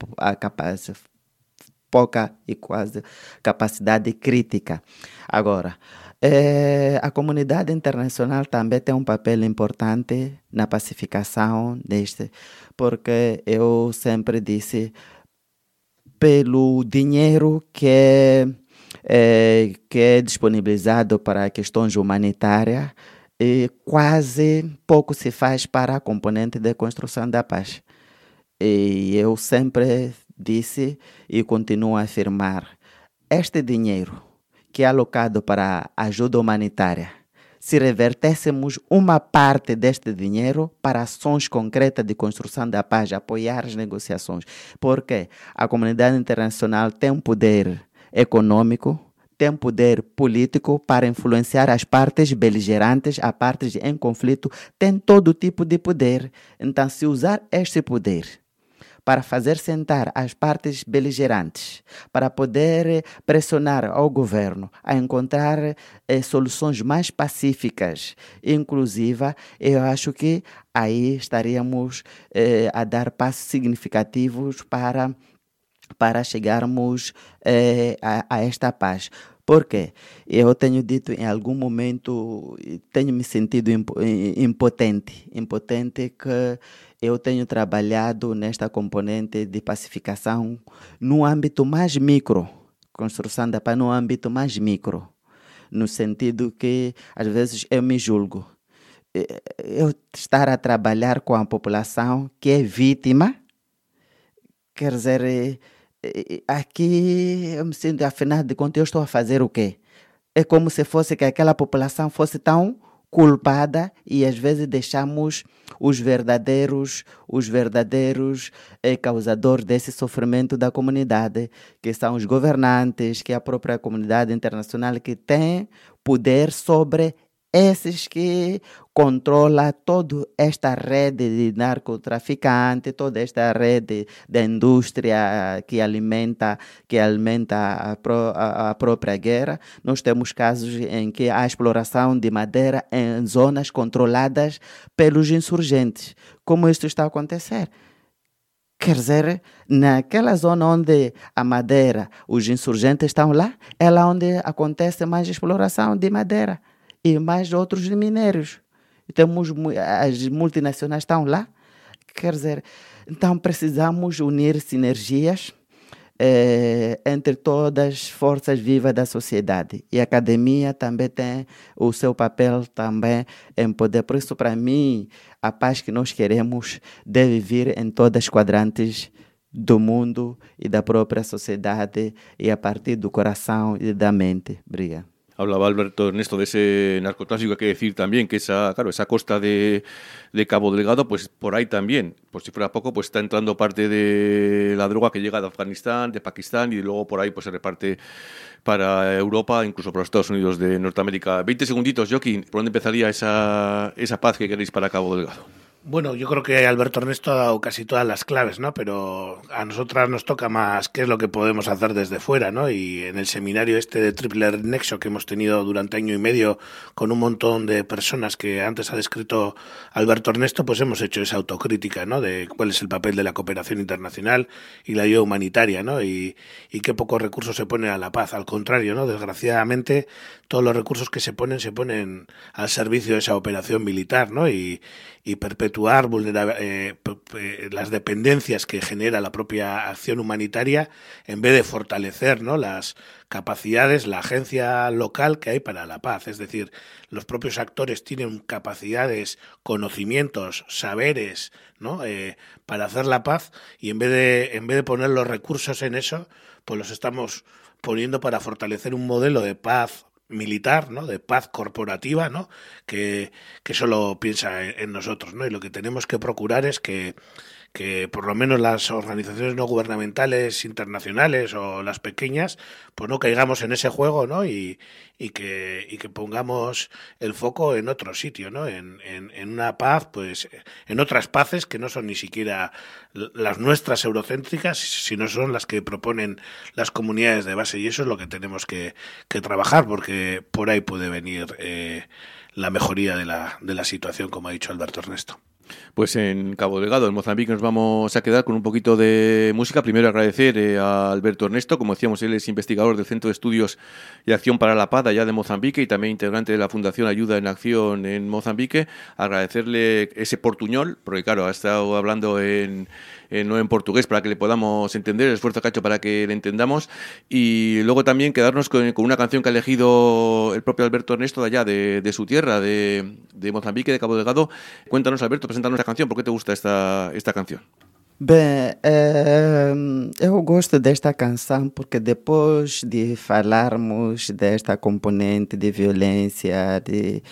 pouca e quase capacidade crítica. Agora, a comunidade internacional também tem um papel importante na pacificação porque eu sempre disse, pelo dinheiro que é disponibilizado para questões humanitárias, quase pouco se faz para a componente de construção da paz. E eu sempre disse e continuo a afirmar, este dinheiro que é alocado para ajuda humanitária, se revertêssemos uma parte deste dinheiro para ações concretas de construção da paz, apoiar as negociações, porque a comunidade internacional tem um poder econômico, tem poder político para influenciar as partes beligerantes, as partes em conflito, tem todo tipo de poder. Então, se usar este poder para fazer sentar as partes beligerantes, para poder pressionar ao governo a encontrar soluções mais pacíficas, inclusiva, eu acho que aí estaríamos a dar passos significativos para chegarmos a esta paz. Porque eu tenho dito em algum momento, tenho me sentido impotente que eu tenho trabalhado nesta componente de pacificação no âmbito mais micro, construção da paz no âmbito mais micro. no sentido que às vezes eu me julgo. Eu estar a trabalhar com a população que é vítima, quer dizer, aqui eu me sinto, afinal de contas, eu estou a fazer o quê? É como se fosse que aquela população fosse tão culpada e às vezes deixamos os verdadeiros causadores desse sofrimento da comunidade, que são os governantes, que é a própria comunidade internacional que tem poder sobre esses que controla toda esta rede de narcotraficantes, toda esta rede da indústria que alimenta a própria guerra. Nós temos casos em que há exploração de madeira em zonas controladas pelos insurgentes. Como isto está a acontecer? Quer dizer, naquela zona onde a madeira, os insurgentes estão lá, é lá onde acontece mais exploração de madeira e mais outros minérios. Temos, as multinacionais estão lá. Quer dizer, então precisamos unir sinergias entre todas as forças vivas da sociedade. E a academia também tem o seu papel também em poder. Por isso, para mim, a paz que nós queremos deve vir em todas as quadrantes do mundo e da própria sociedade e a partir do coração e da mente. Obrigado. Hablaba Alberto Ernesto de ese narcotráfico. Hay que decir también que esa costa de Cabo Delgado, pues por ahí también, por si fuera poco, pues está entrando parte de la droga que llega de Afganistán, de Pakistán, y luego por ahí pues se reparte para Europa, incluso para los Estados Unidos de Norteamérica. 20 segunditos, Joaquín, ¿por dónde empezaría esa paz que queréis para Cabo Delgado? Bueno, yo creo que Alberto Ernesto ha dado casi todas las claves, ¿no? Pero a nosotras nos toca más qué es lo que podemos hacer desde fuera, ¿no? Y en el seminario este de Triple Nexo que hemos tenido durante año y medio con un montón de personas que antes ha descrito Alberto Ernesto, pues hemos hecho esa autocrítica, ¿no? De cuál es el papel de la cooperación internacional y la ayuda humanitaria, ¿no? Y qué pocos recursos se ponen a la paz. Al contrario, ¿no? Desgraciadamente, todos los recursos que se ponen al servicio de esa operación militar, ¿no? Y perpetuar las dependencias que genera la propia acción humanitaria en vez de fortalecer, ¿no? Las capacidades, la agencia local que hay para la paz. Es decir, los propios actores tienen capacidades, conocimientos, saberes, ¿no? Para hacer la paz, y en vez de poner los recursos en eso, pues los estamos poniendo para fortalecer un modelo de paz militar, ¿no? De paz corporativa, ¿no? Que solo piensa en nosotros, ¿no? Y lo que tenemos que procurar es que por lo menos las organizaciones no gubernamentales internacionales o las pequeñas, pues no caigamos en ese juego, ¿no? Y que pongamos el foco en otro sitio, ¿no? En una paz, pues en otras paces que no son ni siquiera las nuestras eurocéntricas, sino son las que proponen las comunidades de base, y eso es lo que tenemos que trabajar, porque por ahí puede venir la mejoría de la situación, como ha dicho Alberto Ernesto. Pues en Cabo Delgado, en Mozambique, nos vamos a quedar con un poquito de música. Primero agradecer a Alberto Ernesto, como decíamos, él es investigador del Centro de Estudios y Acción para la Paz allá de Mozambique y también integrante de la Fundación Ayuda en Acción en Mozambique. Agradecerle ese portuñol, porque claro, ha estado hablando no en portugués para que le podamos entender, el esfuerzo que ha hecho para que le entendamos, y luego también quedarnos con una canción que ha elegido el propio Alberto Ernesto de allá, de su tierra, de Mozambique, de Cabo Delgado. Cuéntanos, Alberto, preséntanos esta canción. ¿Por qué te gusta esta canción? Bem, eu gosto desta canção porque depois de falarmos desta componente de violência,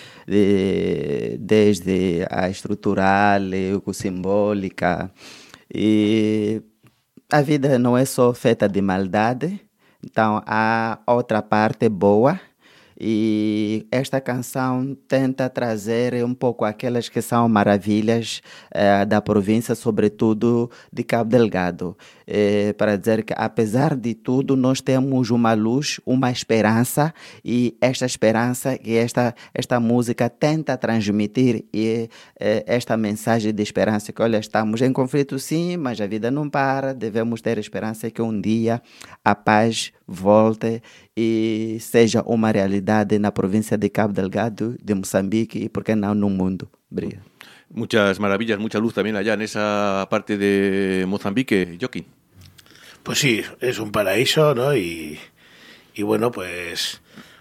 desde a estrutural, a simbólica, e a vida não é só feita de maldade, então há outra parte boa. E esta canção tenta trazer um pouco aquelas que são maravilhas da província, sobretudo de Cabo Delgado, para dizer que apesar de tudo nós temos uma luz, uma esperança, e esta esperança que esta música tenta transmitir, e esta mensagem de esperança que, olha, estamos em conflito sim, mas a vida não para, devemos ter esperança que um dia a paz volte e seja uma realidade na província de Cabo Delgado, de Moçambique e, por que não, no mundo. Obrigado. Muchas maravillas, mucha luz también allá en esa parte de Mozambique, Joaquín. Pues sí, es un paraíso, ¿no? Y bueno, pues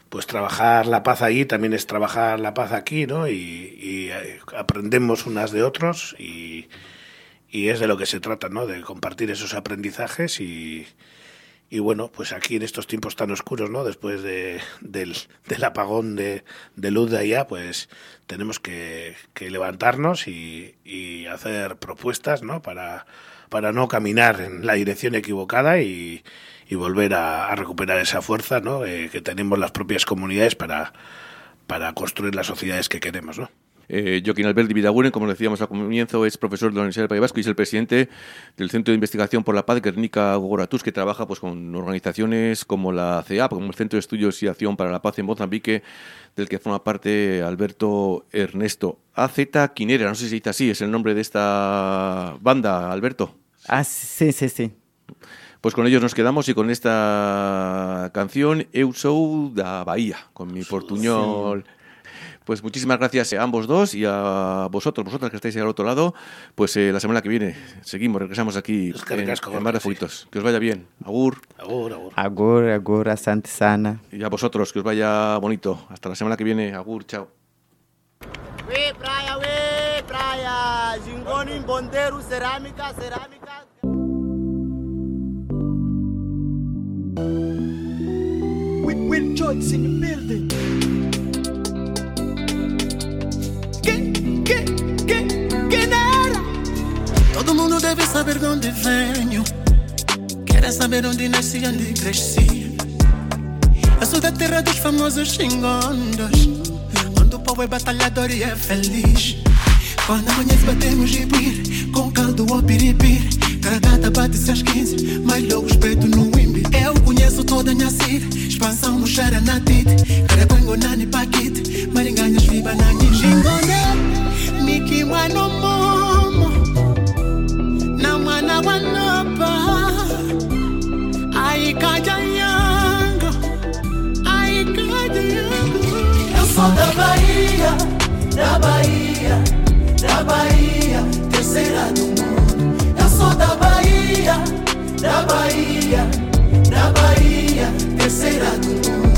pues trabajar la paz allí también es trabajar la paz aquí, ¿no? Y aprendemos unas de otros y es de lo que se trata, ¿no? De compartir esos aprendizajes y bueno, pues aquí en estos tiempos tan oscuros, ¿no? Después del apagón de luz de allá, pues tenemos que levantarnos y hacer propuestas, ¿no? Para no caminar en la dirección equivocada y volver a recuperar esa fuerza, ¿no? Que tenemos las propias comunidades para construir las sociedades que queremos, ¿no? Joaquín Alberdi Vidaguren, como decíamos al comienzo, es profesor de la Universidad del País Vasco y es el presidente del Centro de Investigación por la Paz Guernica Gogoratuz, que trabaja pues con organizaciones como la CEAP, como el Centro de Estudios y Acción para la Paz en Mozambique, del que forma parte Alberto Ernesto. AZ Quinera, no sé si se dice así, es el nombre de esta banda, Alberto. Ah, sí. Pues con ellos nos quedamos y con esta canción Eu Sou da Bahía, con mi portuñol. Sí. Pues muchísimas gracias a ambos dos y a vosotras que estáis ahí al otro lado. Pues la semana que viene regresamos aquí en Mar de Fuitos. Que os vaya bien. Agur. Agur, asante sana. Y a vosotros, que os vaya bonito. Hasta la semana que viene. Agur, chao. We praia, Gingoni, Bondeiro, cerâmica. With Joyce in the building. Todo mundo deve saber de onde venho. Querem saber onde nasci e onde cresci. Eu sou da terra dos famosos xingondos, onde o povo é batalhador e é feliz. Quando amanhece batemos jibir, com caldo ou piripir. Caracata bate-se às 15, mas logo espeto no Wimby. Eu conheço toda a Nhacir, expansão no Xaranatite. Carabango, Nani, Paquite, Maringanhas, Viba, Nani, Xingone. Miki, Mano, Momo, Namana, Wanopa. Ai, Cajanhango, ai, Cajanhango. Eu sou da Bahia, da Bahia, da Bahia, terceira do mundo. Eu sou da Bahia, da Bahia, da Bahia, terceira do mundo.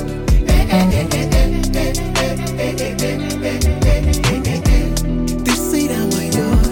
Terceira maior.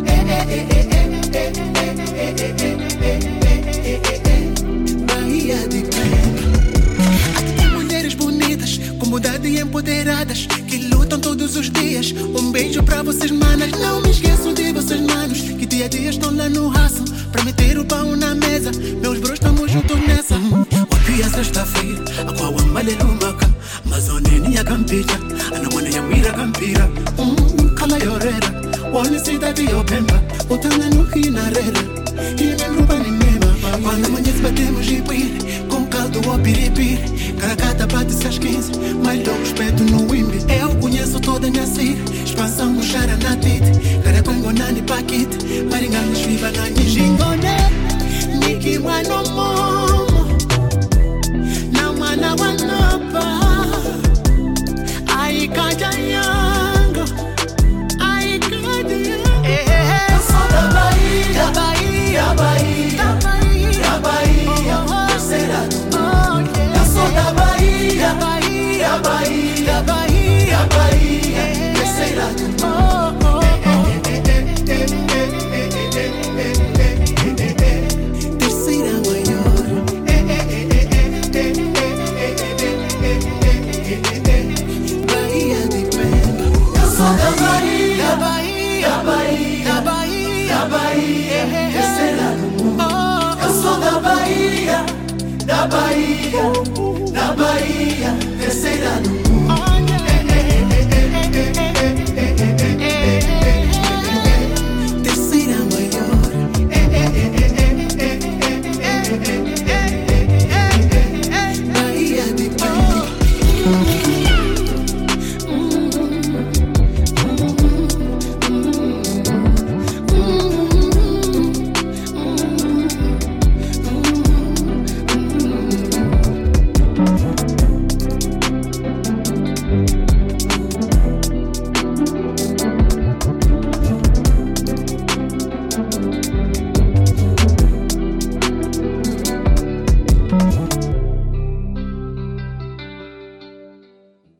Bahia de Pemba. Aqui tem mulheres bonitas, comodade e empoderadas, que lutam todos os dias. Um beijo pra vocês, manas. Não me esqueço de vocês, manos, que dia a dia estão lá no raço pra meter o pão na mesa. Meus bros, tamo juntos nessa. Wapia sexta-feira, aqua malelumaka, mazoneni ya campita, anamone ya mira campira. Kala yorera, wani cidade yo Pemba, utana no hinarera, e me grupa ni mema. Quando amanhece batemos jipir, com caldo ou piripir. Caracata bate-se às 15, mas logo espeto no Wimby. Eu conheço toda a Nhacir, expansão no Xaranatite. Carabango, Nani, Paquite, Maringanhas, Viva, Nani, Xingone. Niki, Mano, Momo, Namana, Wanopa. Ai, Cajanhango, ai, Cajanhango. Eu sou da Bahia, da Bahia, da Bahia, da Bahia, terceira do mundo. Eu sou da Bahia, da Bahia, da Bahia, da Bahia, terceira do mundo. Terceira maior. Bahia de Pemba. Eu sou da Bahia, da Bahia, da Bahia, da Bahia, da Bahia, terceira do mundo. Eu sou da Bahia, da Bahia.